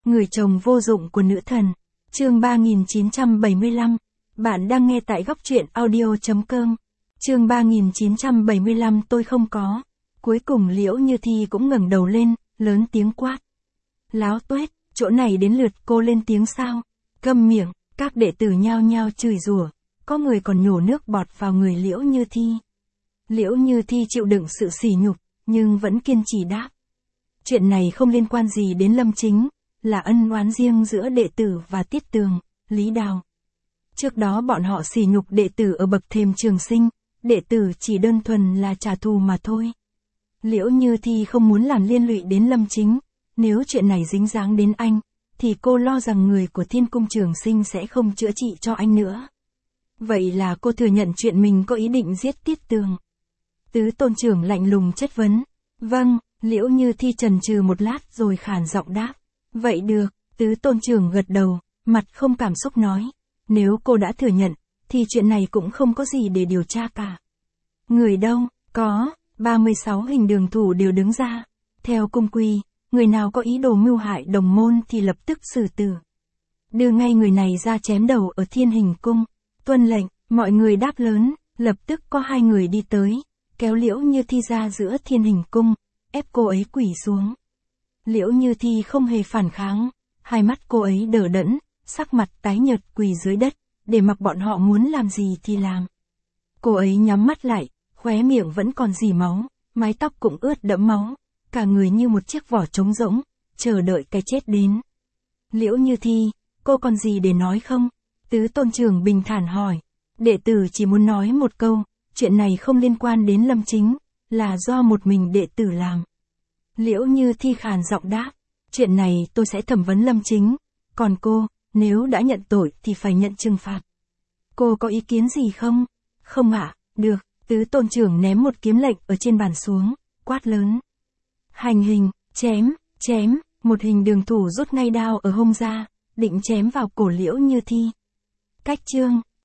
Người chồng vô dụng của nữ thần. Chương 3975. Bạn đang nghe tại góc truyện audio.com. Chương 3975 tôi không có. Cuối cùng Liễu Như Thi cũng ngẩng đầu lên, lớn tiếng quát. Láo tuét, chỗ này đến lượt cô lên tiếng sao? Câm miệng, các đệ tử nhao nhao chửi rủa, có người còn nhổ nước bọt vào người Liễu Như Thi. Liễu Như Thi chịu đựng sự sỉ nhục, nhưng vẫn kiên trì đáp. Chuyện này không liên quan gì đến Lâm Chính, là ân oán riêng giữa đệ tử và Tiết Tường, Lý Đào. Trước đó bọn họ sỉ nhục đệ tử ở bậc thềm Trường Sinh, đệ tử chỉ đơn thuần là trả thù mà thôi. Liễu Như Thi không muốn làm liên lụy đến Lâm Chính, nếu chuyện này dính dáng đến anh, thì cô lo rằng người của Thiên Cung Trường Sinh sẽ không chữa trị cho anh nữa. Vậy là cô thừa nhận chuyện mình có ý định giết Tiết Tường. Tứ tôn trưởng lạnh lùng chất vấn. Vâng, Liễu Như Thi chần chừ một lát rồi khàn giọng đáp. Vậy được, tứ tôn trưởng gật đầu, mặt không cảm xúc nói. Nếu cô đã thừa nhận, thì chuyện này cũng không có gì để điều tra cả. Người đâu, có, 36 hình đường thủ đều đứng ra. Theo cung quy, người nào có ý đồ mưu hại đồng môn thì lập tức xử tử. Đưa ngay người này ra chém đầu ở Thiên Hình Cung. Tuân lệnh, mọi người đáp lớn, lập tức có hai người đi tới, kéo Liễu Như Thi ra giữa Thiên Hình Cung, ép cô ấy quỳ xuống. Liễu Như Thi không hề phản kháng, hai mắt cô ấy đờ đẫn, sắc mặt tái nhợt quỳ dưới đất, để mặc bọn họ muốn làm gì thì làm. Cô ấy nhắm mắt lại, khóe miệng vẫn còn rỉ máu, mái tóc cũng ướt đẫm máu, cả người như một chiếc vỏ trống rỗng, chờ đợi cái chết đến. Liễu Như Thi, cô còn gì để nói không? Tứ tôn trưởng bình thản hỏi. Đệ tử chỉ muốn nói một câu, chuyện này không liên quan đến Lâm Chính, là do một mình đệ tử làm. Liễu Như Thi khàn giọng đáp. Chuyện này tôi sẽ thẩm vấn Lâm Chính, còn cô, nếu đã nhận tội thì phải nhận trừng phạt. Cô có ý kiến gì không? Không ạ, được, tứ tôn trưởng ném một kiếm lệnh ở trên bàn xuống, quát lớn. Hành hình, chém, một hình đường thủ rút ngay đao ở hông ra, định chém vào cổ Liễu Như Thi. Cách chương